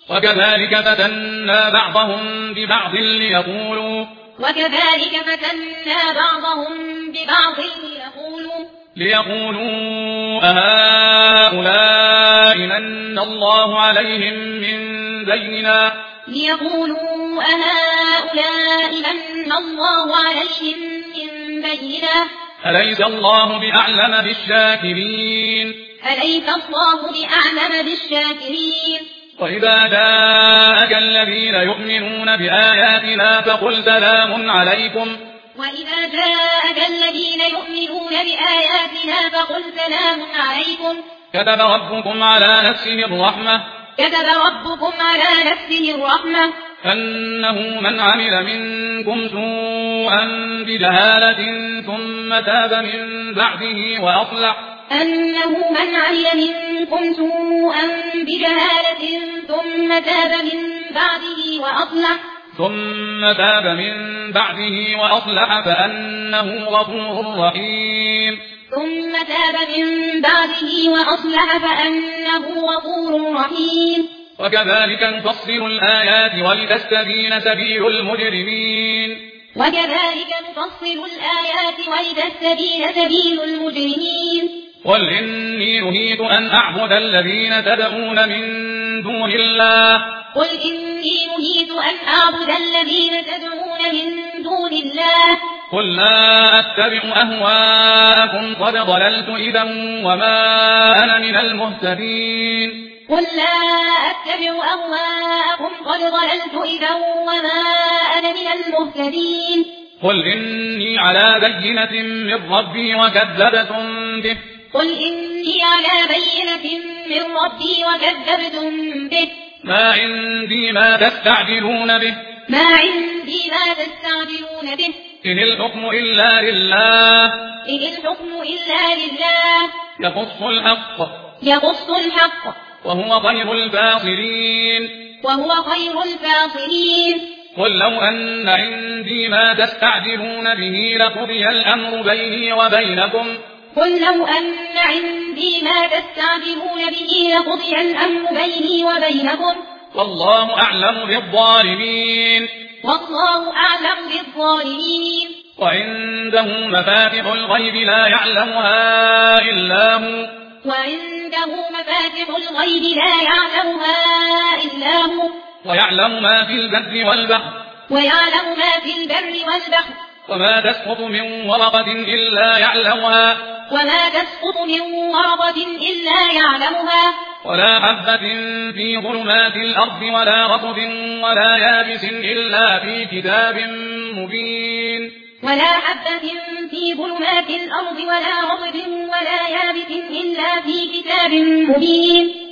وكذلك فتنا بعضهم ببعض ليقولوا أهؤلاء من الله عليهم من بيننا أليس الله بأعلم بالشاكرين وإذا جاءك الذين يؤمنون بآياتنا فقل سلام عليكم كتب ربكم على نفسه الرحمة أنه من عمل منكم سوءا بجهالة ثم تاب من بعده وأصلح فأنه غفور رحيم وكذلك نفصل الآيات ولتستبين سبيل المجرمين قل إني نهيت أن أعبد الذين تدعون من دون الله قل لا أتبع أهواءكم قد ضللت إذا وما أنا من المهتدين قل إني على بينة من ربي وكذبتم به ما عندي ما تستعجلون به إن الحكم إلا لله يقص الحق وهو خير الفاصلين قل لو أن عندي ما تستعجلون به لقضي الأمر بيني وبينكم والله أعلم بالظالمين وعنده مفاتح الغيب لا يعلمها إلا هو ويعلم ما في البر والبحر وما تسقط من ورقة إلا يعلمها ولا حبة في ظلمات الأرض ولا رطب ولا يابس إلا في كتاب مبين